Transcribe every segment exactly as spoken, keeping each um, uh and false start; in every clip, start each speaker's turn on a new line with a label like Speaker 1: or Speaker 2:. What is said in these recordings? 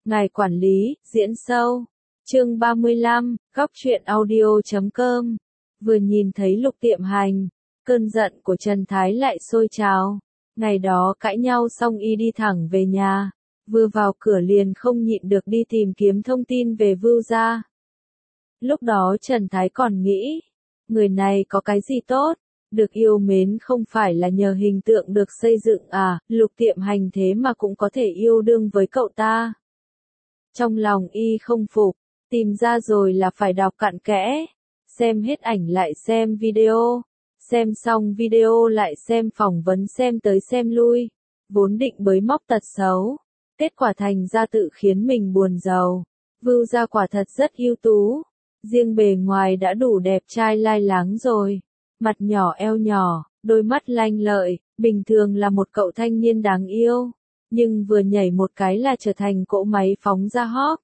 Speaker 1: Ngài quản lý, diễn sâu. Chương ba mươi lăm, góc truyện audio chấm com. Vừa nhìn thấy Lục Tiệm Hành, cơn giận của Trần Thái lại sôi trào. Ngày đó cãi nhau xong y đi thẳng về nhà, vừa vào cửa liền không nhịn được đi tìm kiếm thông tin về Vưu gia. Lúc đó Trần Thái còn nghĩ, người này có cái gì tốt, được yêu mến không phải là nhờ hình tượng được xây dựng à, Lục Tiệm Hành thế mà cũng có thể yêu đương với cậu ta. Trong lòng y không phục, tìm ra rồi là phải đọc cặn kẽ, xem hết ảnh lại xem video, xem xong video lại xem phỏng vấn xem tới xem lui, vốn định bới móc tật xấu, kết quả thành ra tự khiến mình buồn rầu. Vưu gia quả thật rất ưu tú, riêng bề ngoài đã đủ đẹp trai lai láng rồi, mặt nhỏ eo nhỏ, đôi mắt lanh lợi, bình thường là một cậu thanh niên đáng yêu, nhưng vừa nhảy một cái là trở thành cỗ máy phóng ra hóp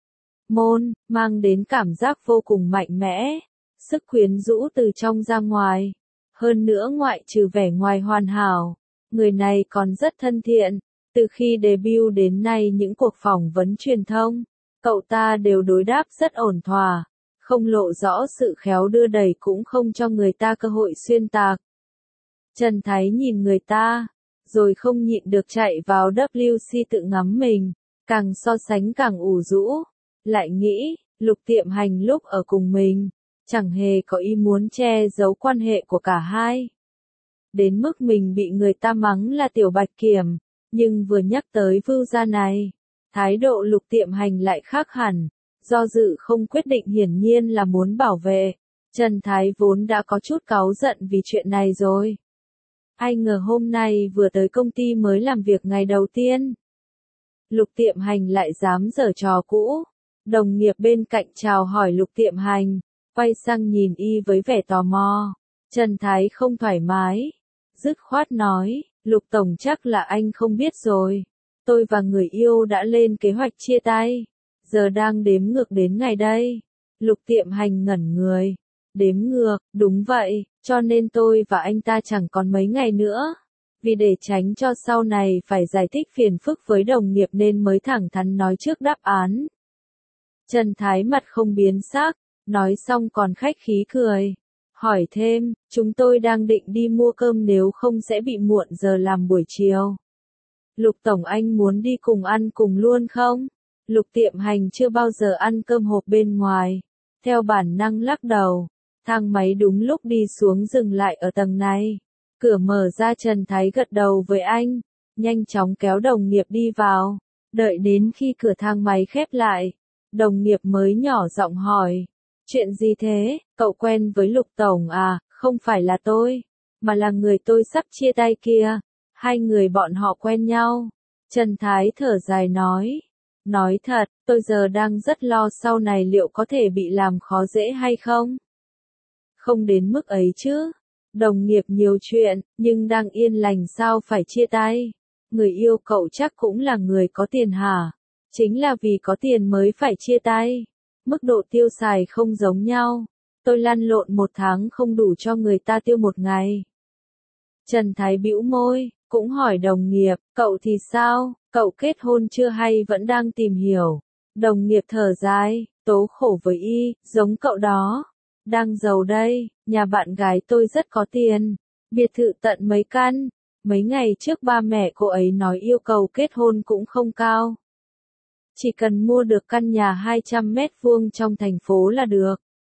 Speaker 1: môn, mang đến cảm giác vô cùng mạnh mẽ, sức quyến rũ từ trong ra ngoài. Hơn nữa ngoại trừ vẻ ngoài hoàn hảo, người này còn rất thân thiện. Từ khi debut đến nay những cuộc phỏng vấn truyền thông, cậu ta đều đối đáp rất ổn thỏa, không lộ rõ sự khéo đưa đẩy cũng không cho người ta cơ hội xuyên tạc. Trần Thái nhìn người ta, rồi không nhịn được chạy vào vê kép xê tự ngắm mình, càng so sánh càng ủ rũ, lại nghĩ, Lục Tiệm Hành lúc ở cùng mình, chẳng hề có ý muốn che giấu quan hệ của cả hai. Đến mức mình bị người ta mắng là tiểu bạch kiểm, nhưng vừa nhắc tới Vưu gia này, thái độ Lục Tiệm Hành lại khác hẳn, do dự không quyết định hiển nhiên là muốn bảo vệ. Trần Thái vốn đã có chút cáu giận vì chuyện này rồi. Ai ngờ hôm nay vừa tới công ty mới làm việc ngày đầu tiên, Lục Tiệm Hành lại dám giở trò cũ. Đồng nghiệp bên cạnh chào hỏi Lục Tiệm Hành, quay sang nhìn y với vẻ tò mò. Trần Thái không thoải mái, dứt khoát nói, Lục Tổng chắc là anh không biết rồi. Tôi và người yêu đã lên kế hoạch chia tay, giờ đang đếm ngược đến ngày đây. Lục Tiệm Hành ngẩn người, đếm ngược, đúng vậy, cho nên tôi và anh ta chẳng còn mấy ngày nữa. Vì để tránh cho sau này phải giải thích phiền phức với đồng nghiệp nên mới thẳng thắn nói trước đáp án. Trần Thái mặt không biến sắc, nói xong còn khách khí cười. Hỏi thêm, chúng tôi đang định đi mua cơm nếu không sẽ bị muộn giờ làm buổi chiều. Lục Tổng anh muốn đi cùng ăn cùng luôn không? Lục Tiệm Hành chưa bao giờ ăn cơm hộp bên ngoài. Theo bản năng lắc đầu, thang máy đúng lúc đi xuống dừng lại ở tầng này. Cửa mở ra Trần Thái gật đầu với anh, nhanh chóng kéo đồng nghiệp đi vào. Đợi đến khi cửa thang máy khép lại, đồng nghiệp mới nhỏ giọng hỏi, chuyện gì thế, cậu quen với Lục Tổng à, không phải là tôi, mà là người tôi sắp chia tay kia, hai người bọn họ quen nhau. Trần Thái thở dài nói, nói thật, tôi giờ đang rất lo sau này liệu có thể bị làm khó dễ hay không? Không đến mức ấy chứ, đồng nghiệp nhiều chuyện, nhưng đang yên lành sao phải chia tay, người yêu cậu chắc cũng là người có tiền hả? Chính là vì có tiền mới phải chia tay. Mức độ tiêu xài không giống nhau. Tôi lăn lộn một tháng không đủ cho người ta tiêu một ngày. Trần Thái bĩu môi, cũng hỏi đồng nghiệp, cậu thì sao, cậu kết hôn chưa hay vẫn đang tìm hiểu. Đồng nghiệp thở dài, tố khổ với y, giống cậu đó. Đang giàu đây, nhà bạn gái tôi rất có tiền. Biệt thự tận mấy căn. Mấy ngày trước ba mẹ cô ấy nói yêu cầu kết hôn cũng không cao. Chỉ cần mua được căn nhà hai trăm mét vuông trong thành phố là được.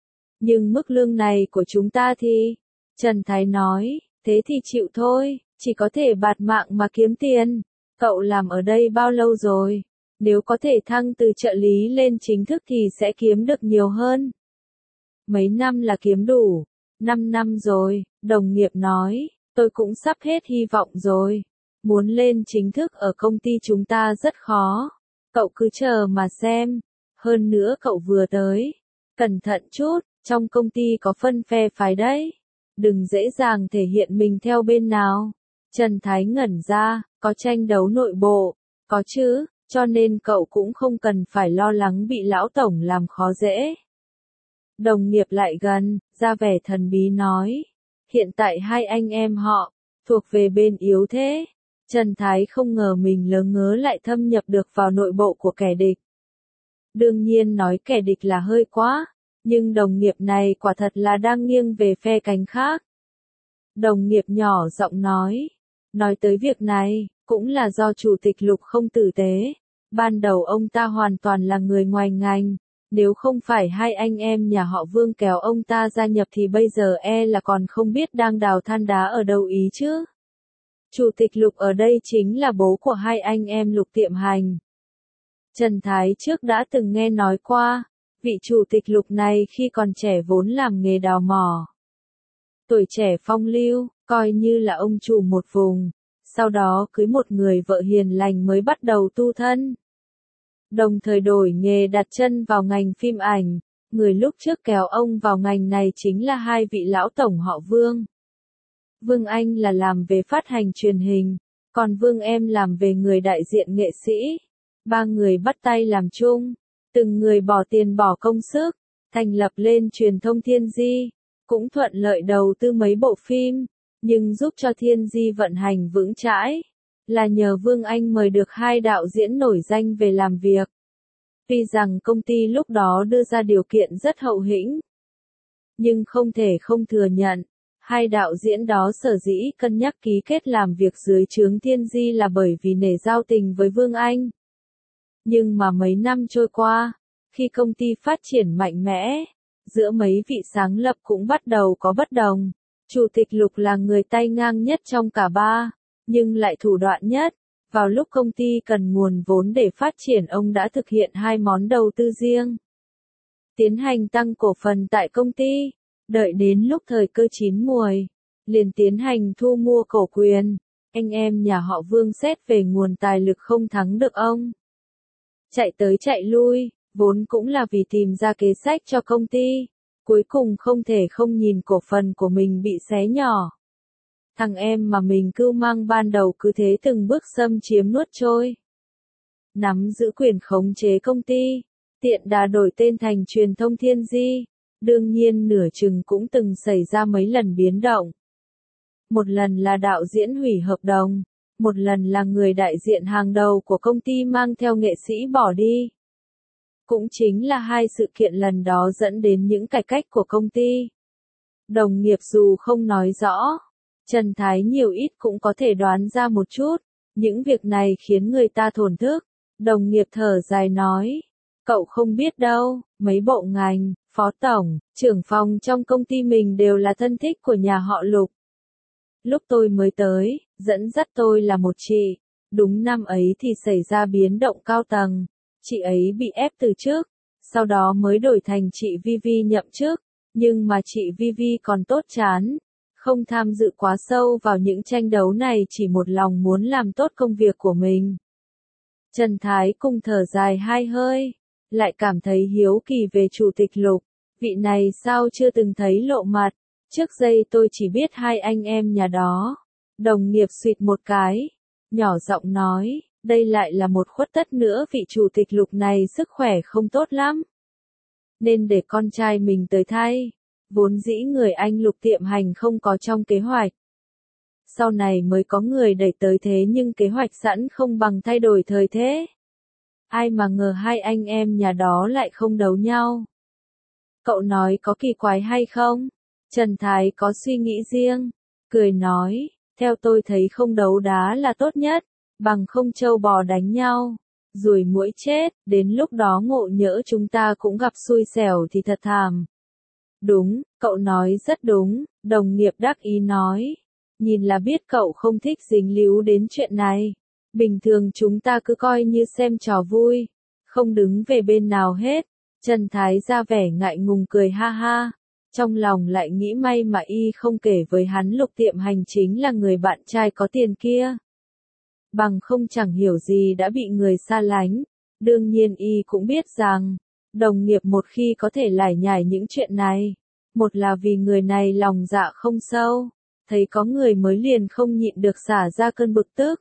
Speaker 1: Nhưng mức lương này của chúng ta thì, Trần Thái nói, thế thì chịu thôi, chỉ có thể bạt mạng mà kiếm tiền. Cậu làm ở đây bao lâu rồi? Nếu có thể thăng từ trợ lý lên chính thức thì sẽ kiếm được nhiều hơn. Mấy năm là kiếm đủ? Năm năm rồi, đồng nghiệp nói, tôi cũng sắp hết hy vọng rồi. Muốn lên chính thức ở công ty chúng ta rất khó. Cậu cứ chờ mà xem. Hơn nữa cậu vừa tới. Cẩn thận chút, trong công ty có phân phe phái đấy. Đừng dễ dàng thể hiện mình theo bên nào. Trần Thái ngẩn ra, có tranh đấu nội bộ. Có chứ, cho nên cậu cũng không cần phải lo lắng bị lão tổng làm khó dễ. Đồng nghiệp lại gần, ra vẻ thần bí nói. Hiện tại hai anh em họ, thuộc về bên yếu thế. Trần Thái không ngờ mình lớ ngớ lại thâm nhập được vào nội bộ của kẻ địch. Đương nhiên nói kẻ địch là hơi quá, nhưng đồng nghiệp này quả thật là đang nghiêng về phe cánh khác. Đồng nghiệp nhỏ giọng nói, nói tới việc này, cũng là do Chủ tịch Lục không tử tế. Ban đầu ông ta hoàn toàn là người ngoài ngành, nếu không phải hai anh em nhà họ Vương kéo ông ta gia nhập thì bây giờ e là còn không biết đang đào than đá ở đâu ý chứ. Chủ tịch Lục ở đây chính là bố của hai anh em Lục Tiệm Hành. Trần Thái trước đã từng nghe nói qua, vị chủ tịch Lục này khi còn trẻ vốn làm nghề đào mỏ. Tuổi trẻ phong lưu, coi như là ông chủ một vùng, sau đó cưới một người vợ hiền lành mới bắt đầu tu thân. Đồng thời đổi nghề đặt chân vào ngành phim ảnh, người lúc trước kéo ông vào ngành này chính là hai vị lão tổng họ Vương. Vương Anh là làm về phát hành truyền hình, còn Vương Em làm về người đại diện nghệ sĩ. Ba người bắt tay làm chung, từng người bỏ tiền bỏ công sức, thành lập lên truyền thông Thiên Di, cũng thuận lợi đầu tư mấy bộ phim, nhưng giúp cho Thiên Di vận hành vững chãi, là nhờ Vương Anh mời được hai đạo diễn nổi danh về làm việc. Tuy rằng công ty lúc đó đưa ra điều kiện rất hậu hĩnh, nhưng không thể không thừa nhận, hai đạo diễn đó sở dĩ cân nhắc ký kết làm việc dưới trướng Thiên Di là bởi vì nể giao tình với Vương Anh. Nhưng mà mấy năm trôi qua, khi công ty phát triển mạnh mẽ, giữa mấy vị sáng lập cũng bắt đầu có bất đồng. Chủ tịch Lục là người tay ngang nhất trong cả ba, nhưng lại thủ đoạn nhất. Vào lúc công ty cần nguồn vốn để phát triển, ông đã thực hiện hai món đầu tư riêng. Tiến hành tăng cổ phần tại công ty, đợi đến lúc thời cơ chín muồi, liền tiến hành thu mua cổ quyền. Anh em nhà họ Vương xét về nguồn tài lực không thắng được ông. Chạy tới chạy lui, vốn cũng là vì tìm ra kế sách cho công ty. Cuối cùng không thể không nhìn cổ phần của mình bị xé nhỏ. Thằng em mà mình cưu mang ban đầu cứ thế từng bước xâm chiếm nuốt trôi. Nắm giữ quyền khống chế công ty, tiện đà đổi tên thành truyền thông Thiên Di. Đương nhiên nửa chừng cũng từng xảy ra mấy lần biến động. Một lần là đạo diễn hủy hợp đồng, một lần là người đại diện hàng đầu của công ty mang theo nghệ sĩ bỏ đi. Cũng chính là hai sự kiện lần đó dẫn đến những cải cách của công ty. Đồng nghiệp dù không nói rõ, Trần Thái nhiều ít cũng có thể đoán ra một chút, những việc này khiến người ta thổn thức. Đồng nghiệp thở dài nói, cậu không biết đâu, mấy bộ ngành, phó tổng, trưởng phòng trong công ty mình đều là thân thích của nhà họ Lục. Lúc tôi mới tới, dẫn dắt tôi là một chị, đúng năm ấy thì xảy ra biến động cao tầng, chị ấy bị ép từ chức, sau đó mới đổi thành chị Vivi nhậm chức, nhưng mà chị Vivi còn tốt chán, không tham dự quá sâu vào những tranh đấu này, chỉ một lòng muốn làm tốt công việc của mình. Trần Thái cùng thở dài hai hơi, lại cảm thấy hiếu kỳ về Chủ tịch Lục, vị này sao chưa từng thấy lộ mặt, trước đây tôi chỉ biết hai anh em nhà đó. Đồng nghiệp xuyệt một cái, nhỏ giọng nói, đây lại là một khuất tất nữa, vị Chủ tịch Lục này sức khỏe không tốt lắm. Nên để con trai mình tới thay, vốn dĩ người anh Lục Tiệm Hành không có trong kế hoạch. Sau này mới có người đẩy tới thế, nhưng kế hoạch sẵn không bằng thay đổi thời thế. Ai mà ngờ hai anh em nhà đó lại không đấu nhau. Cậu nói có kỳ quái hay không? Trần Thái có suy nghĩ riêng, cười nói, theo tôi thấy không đấu đá là tốt nhất, bằng không trâu bò đánh nhau, ruồi muỗi chết, đến lúc đó ngộ nhỡ chúng ta cũng gặp xui xẻo thì thật thảm. Đúng, cậu nói rất đúng, đồng nghiệp đắc ý nói, nhìn là biết cậu không thích dính líu đến chuyện này. Bình thường chúng ta cứ coi như xem trò vui, không đứng về bên nào hết. Trần Thái ra vẻ ngại ngùng cười ha ha, trong lòng lại nghĩ may mà y không kể với hắn Lục Tiệm Hành chính là người bạn trai có tiền kia. Bằng không chẳng hiểu gì đã bị người xa lánh. Đương nhiên y cũng biết rằng, đồng nghiệp một khi có thể lải nhải những chuyện này, một là vì người này lòng dạ không sâu, thấy có người mới liền không nhịn được xả ra cơn bực tức.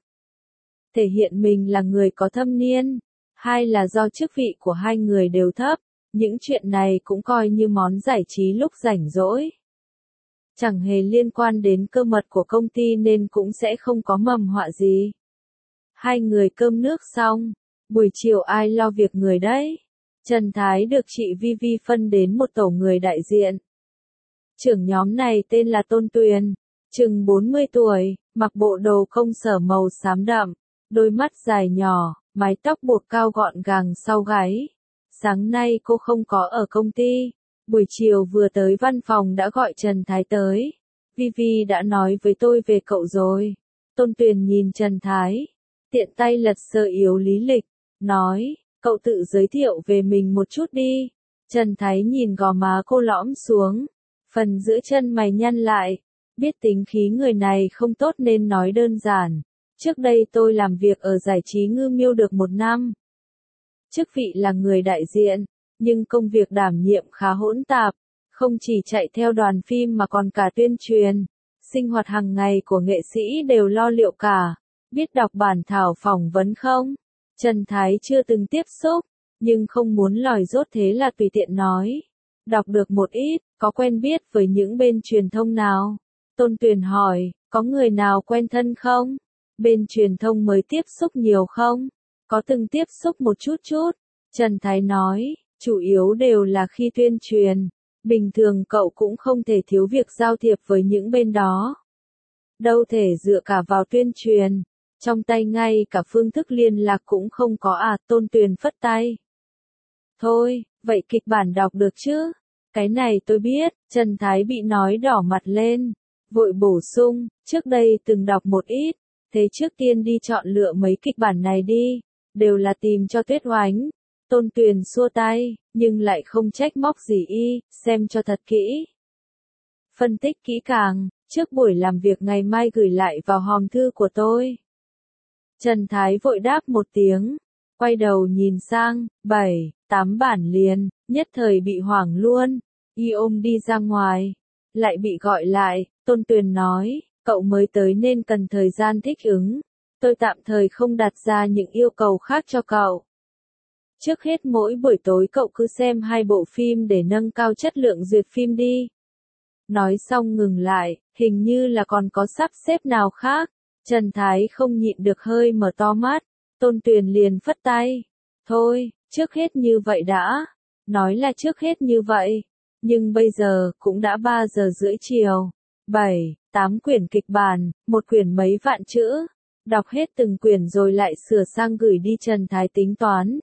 Speaker 1: Thể hiện mình là người có thâm niên, hai là do chức vị của hai người đều thấp, những chuyện này cũng coi như món giải trí lúc rảnh rỗi. Chẳng hề liên quan đến cơ mật của công ty nên cũng sẽ không có mầm họa gì. Hai người cơm nước xong, buổi chiều ai lo việc người đấy? Trần Thái được chị Vi Vi phân đến một tổ người đại diện. Trưởng nhóm này tên là Tôn Tuyền, chừng bốn mươi tuổi, mặc bộ đồ công sở màu xám đậm, đôi mắt dài nhỏ, mái tóc buộc cao gọn gàng sau gáy. Sáng nay cô không có ở công ty, buổi chiều vừa tới văn phòng đã gọi Trần Thái tới. Vi Vi đã nói với tôi về cậu rồi. Tôn Tuyền nhìn Trần Thái, tiện tay lật sơ yếu lý lịch, nói, cậu tự giới thiệu về mình một chút đi. Trần Thái nhìn gò má cô lõm xuống, phần giữa chân mày nhăn lại, biết tính khí người này không tốt nên nói đơn giản. Trước đây tôi làm việc ở giải trí Ngư Miêu được một năm. Chức vị là người đại diện, nhưng công việc đảm nhiệm khá hỗn tạp, không chỉ chạy theo đoàn phim mà còn cả tuyên truyền. Sinh hoạt hàng ngày của nghệ sĩ đều lo liệu cả. Biết đọc bản thảo phỏng vấn không? Trần Thái chưa từng tiếp xúc, nhưng không muốn lòi dốt thế là tùy tiện nói. Đọc được một ít, có quen biết với những bên truyền thông nào? Tôn Tuyền hỏi, có người nào quen thân không? Bên truyền thông mới tiếp xúc nhiều không? Có từng tiếp xúc một chút chút. Trần Thái nói, chủ yếu đều là khi tuyên truyền. Bình thường cậu cũng không thể thiếu việc giao thiệp với những bên đó. Đâu thể dựa cả vào tuyên truyền. Trong tay ngay cả phương thức liên lạc cũng không có à, Tôn Tuyền phất tay. Thôi, vậy kịch bản đọc được chứ? Cái này tôi biết, Trần Thái bị nói đỏ mặt lên. Vội bổ sung, trước đây từng đọc một ít, thế trước tiên đi chọn lựa mấy kịch bản này đi, đều là tìm cho Tuyết Oánh. Tôn Tuyền xua tay, nhưng lại không trách móc gì y, xem cho thật kỹ. Phân tích kỹ càng, trước buổi làm việc ngày mai gửi lại vào hòm thư của tôi. Trần Thái vội đáp một tiếng, quay đầu nhìn sang, bảy, tám bản liền, nhất thời bị hoảng luôn, y ôm đi ra ngoài, lại bị gọi lại, Tôn Tuyền nói, cậu mới tới nên cần thời gian thích ứng, tôi tạm thời không đặt ra những yêu cầu khác cho cậu. Trước hết mỗi buổi tối cậu cứ xem hai bộ phim để nâng cao chất lượng duyệt phim đi. Nói xong ngừng lại, hình như là còn có sắp xếp nào khác. Trần Thái không nhịn được hơi mở to mắt, Tôn Tuyền liền phất tay. Thôi, trước hết như vậy đã. Nói là trước hết như vậy. Nhưng bây giờ, cũng đã ba giờ rưỡi chiều. Bảy, tám quyển kịch bản, một quyển mấy vạn chữ. Đọc hết từng quyển rồi lại sửa sang gửi đi Trần Thái tính toán.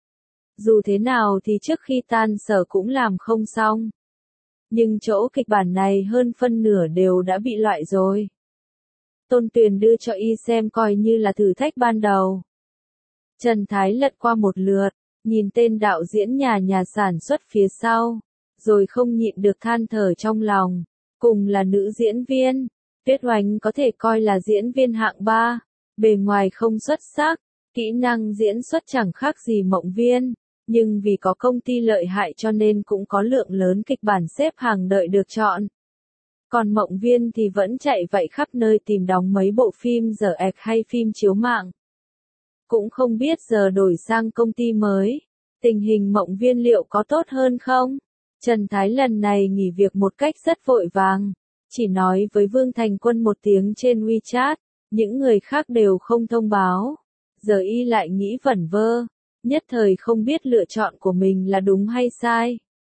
Speaker 1: Dù thế nào thì trước khi tan sở cũng làm không xong. Nhưng chỗ kịch bản này hơn phân nửa đều đã bị loại rồi. Tôn Tuyền đưa cho y xem coi như là thử thách ban đầu. Trần Thái lật qua một lượt, nhìn tên đạo diễn nhà nhà sản xuất phía sau, rồi không nhịn được than thở trong lòng. Cùng là nữ diễn viên, Tuyết Oánh có thể coi là diễn viên hạng ba, bề ngoài không xuất sắc, kỹ năng diễn xuất chẳng khác gì Mộng Viên, nhưng vì có công ty lợi hại cho nên cũng có lượng lớn kịch bản xếp hàng đợi được chọn. Còn Mộng Viên thì vẫn chạy vậy khắp nơi tìm đóng mấy bộ phim dở ẹc hay phim chiếu mạng. Cũng không biết giờ đổi sang công ty mới, tình hình Mộng Viên liệu có tốt hơn không? Trần Thái lần này nghỉ việc một cách rất vội vàng, chỉ nói với Vương Thành Quân một tiếng trên WeChat, những người khác đều không thông báo. Giờ y lại nghĩ vẩn vơ, nhất thời không biết lựa chọn của mình là đúng hay sai.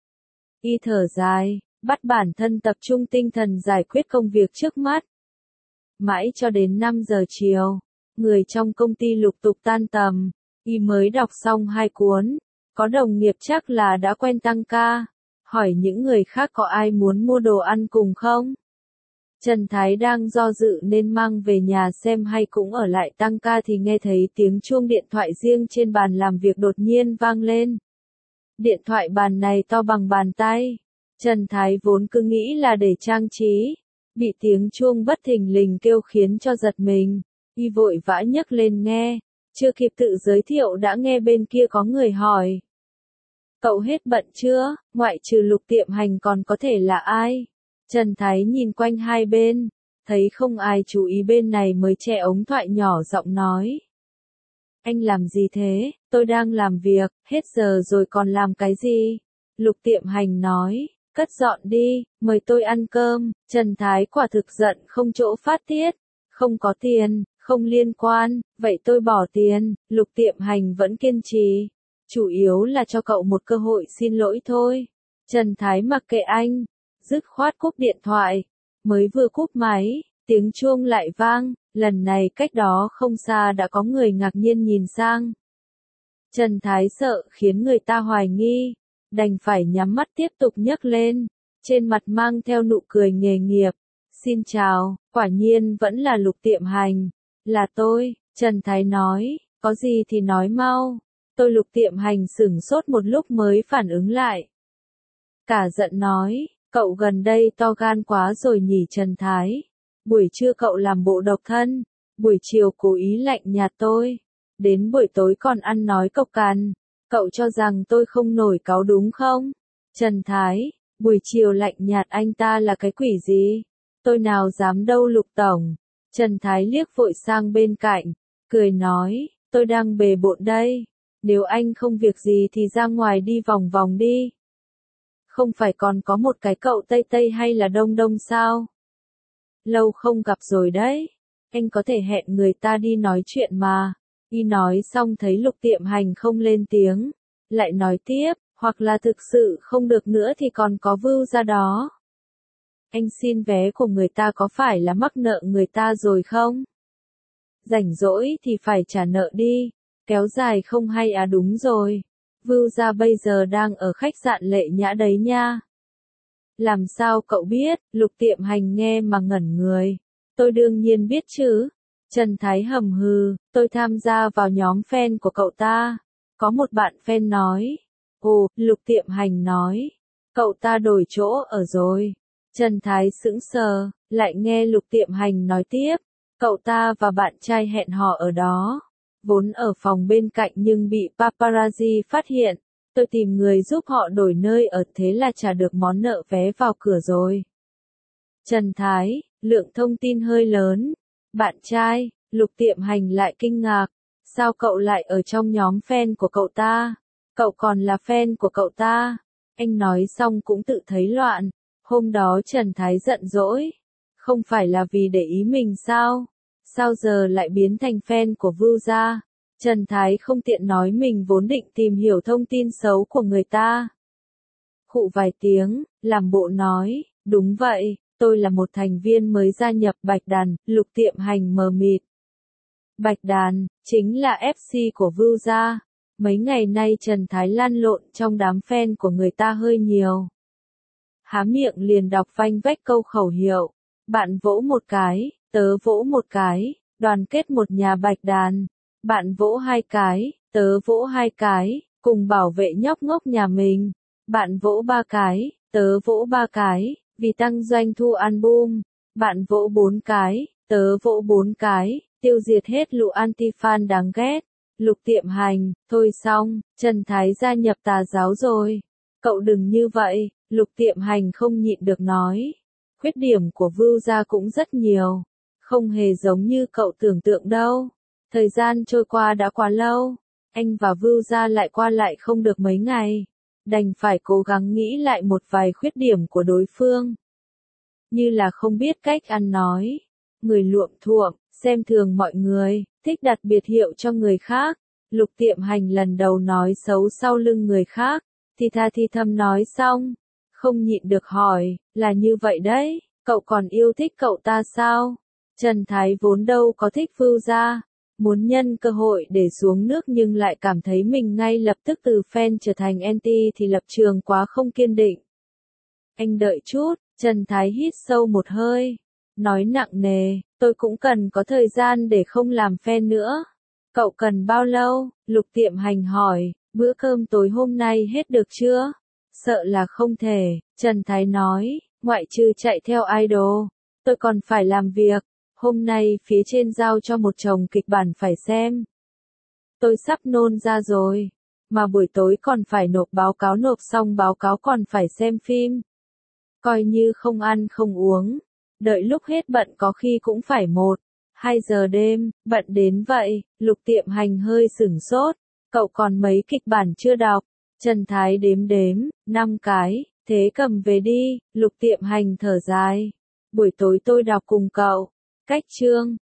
Speaker 1: Y thở dài, bắt bản thân tập trung tinh thần giải quyết công việc trước mắt. Mãi cho đến năm giờ chiều, người trong công ty lục tục tan tầm, y mới đọc xong hai cuốn, có đồng nghiệp chắc là đã quen tăng ca, hỏi những người khác có ai muốn mua đồ ăn cùng không? Trần Thái đang do dự nên mang về nhà xem hay cũng ở lại tăng ca thì nghe thấy tiếng chuông điện thoại riêng trên bàn làm việc đột nhiên vang lên. Điện thoại bàn này to bằng bàn tay. Trần Thái vốn cứ nghĩ là để trang trí, bị tiếng chuông bất thình lình kêu khiến cho giật mình, y vội vã nhấc lên nghe, chưa kịp tự giới thiệu đã nghe bên kia có người hỏi. Cậu hết bận chưa, ngoại trừ Lục Tiệm Hành còn có thể là ai? Trần Thái nhìn quanh hai bên, thấy không ai chú ý bên này mới che ống thoại nhỏ giọng nói. Anh làm gì thế, tôi đang làm việc, hết giờ rồi còn làm cái gì? Lục Tiệm Hành nói, cất dọn đi, mời tôi ăn cơm. Trần Thái quả thực giận không chỗ phát tiết. Không có tiền, không liên quan, vậy tôi bỏ tiền. Lục Tiệm Hành vẫn kiên trì. Chủ yếu là cho cậu một cơ hội xin lỗi thôi. Trần Thái mặc kệ anh, dứt khoát cúp điện thoại. Mới vừa cúp máy, tiếng chuông lại vang, lần này cách đó không xa đã có người ngạc nhiên nhìn sang. Trần Thái sợ khiến người ta hoài nghi, đành phải nhắm mắt tiếp tục nhấc lên, trên mặt mang theo nụ cười nghề nghiệp. Xin chào, quả nhiên vẫn là Lục Tiệm Hành. Là tôi, Trần Thái nói, có gì thì nói mau. Tôi Lục Tiệm Hành sửng sốt một lúc mới phản ứng lại. Cả giận nói, cậu gần đây to gan quá rồi nhỉ Trần Thái. Buổi trưa cậu làm bộ độc thân, buổi chiều cố ý lạnh nhạt tôi. Đến buổi tối còn ăn nói cộc cằn, cậu cho rằng tôi không nổi cáu đúng không? Trần Thái, buổi chiều lạnh nhạt anh ta là cái quỷ gì? Tôi nào dám đâu Lục Tổng. Trần Thái liếc vội sang bên cạnh, cười nói, tôi đang bề bộn đây. Nếu anh không việc gì thì ra ngoài đi vòng vòng đi. Không phải còn có một cái cậu Tây Tây hay là Đông Đông sao? Lâu không gặp rồi đấy. Anh có thể hẹn người ta đi nói chuyện mà. Y nói xong thấy Lục Tiệm Hành không lên tiếng. Lại nói tiếp, hoặc là thực sự không được nữa thì còn có Vưu ra đó. Anh xin vé của người ta có phải là mắc nợ người ta rồi không? Rảnh rỗi thì phải trả nợ đi. Kéo dài không hay à đúng rồi. Vưu gia bây giờ đang ở khách sạn Lệ Nhã đấy nha. Làm sao cậu biết? Lục Tiệm Hành nghe mà ngẩn người. Tôi đương nhiên biết chứ. Trần Thái hầm hừ, tôi tham gia vào nhóm fan của cậu ta. Có một bạn fan nói. Ồ, Lục Tiệm Hành nói. Cậu ta đổi chỗ ở rồi. Trần Thái sững sờ, lại nghe Lục Tiệm Hành nói tiếp. Cậu ta và bạn trai hẹn hò ở đó. Vốn ở phòng bên cạnh nhưng bị paparazzi phát hiện. Tôi tìm người giúp họ đổi nơi ở thế là trả được món nợ vé vào cửa rồi. Trần Thái, lượng thông tin hơi lớn. Bạn trai, Lục Tiệm Hành lại kinh ngạc. Sao cậu lại ở trong nhóm fan của cậu ta? Cậu còn là fan của cậu ta? Anh nói xong cũng tự thấy loạn. Hôm đó Trần Thái giận dỗi. Không phải là vì để ý mình sao? Sao giờ lại biến thành fan của Vưu gia? Trần Thái không tiện nói mình vốn định tìm hiểu thông tin xấu của người ta. Khụ vài tiếng, làm bộ nói, đúng vậy, tôi là một thành viên mới gia nhập Bạch Đàn. Lục Tiệm Hành mờ mịt. Bạch Đàn, chính là ép xê của Vưu gia. Mấy ngày nay Trần Thái lăn lộn trong đám fan của người ta hơi nhiều. Há miệng liền đọc vanh vách câu khẩu hiệu. Bạn vỗ một cái, tớ vỗ một cái, đoàn kết một nhà Bạch Đàn. Bạn vỗ hai cái, tớ vỗ hai cái, cùng bảo vệ nhóc ngốc nhà mình. Bạn vỗ ba cái, tớ vỗ ba cái, vì tăng doanh thu album. Bạn vỗ bốn cái, tớ vỗ bốn cái, tiêu diệt hết lũ anti-fan đáng ghét. Lục Tiệm Hành, thôi xong, Trần Thái gia nhập tà giáo rồi. Cậu đừng như vậy, Lục Tiệm Hành không nhịn được nói. Khuyết điểm của Vưu gia cũng rất nhiều. Không hề giống như cậu tưởng tượng đâu. Thời gian trôi qua đã quá lâu. Anh và Vưu gia lại qua lại không được mấy ngày. Đành phải cố gắng nghĩ lại một vài khuyết điểm của đối phương. Như là không biết cách ăn nói. Người luộm thuộm, xem thường mọi người, thích đặt biệt hiệu cho người khác. Lục Tiệm Hành lần đầu nói xấu sau lưng người khác. Thì tha thì thầm nói xong. Không nhịn được hỏi, là như vậy đấy, cậu còn yêu thích cậu ta sao? Trần Thái vốn đâu có thích Vưu gia. Muốn nhân cơ hội để xuống nước nhưng lại cảm thấy mình ngay lập tức từ fan trở thành anti thì lập trường quá không kiên định. Anh đợi chút, Trần Thái hít sâu một hơi. Nói nặng nề, tôi cũng cần có thời gian để không làm fan nữa. Cậu cần bao lâu? Lục Tiệm Hành hỏi, bữa cơm tối hôm nay hết được chưa? Sợ là không thể, Trần Thái nói, ngoại trừ chạy theo idol, tôi còn phải làm việc. Hôm nay phía trên giao cho một chồng kịch bản phải xem. Tôi sắp nôn ra rồi. Mà buổi tối còn phải nộp báo cáo, nộp xong báo cáo còn phải xem phim. Coi như không ăn không uống. Đợi lúc hết bận có khi cũng phải một, hai giờ đêm, bận đến vậy. Lục Tiệm Hành hơi sửng sốt. Cậu còn mấy kịch bản chưa đọc? Trần Thái đếm đếm, năm cái. Thế cầm về đi, Lục Tiệm Hành thở dài. Buổi tối tôi đọc cùng cậu. Cách chương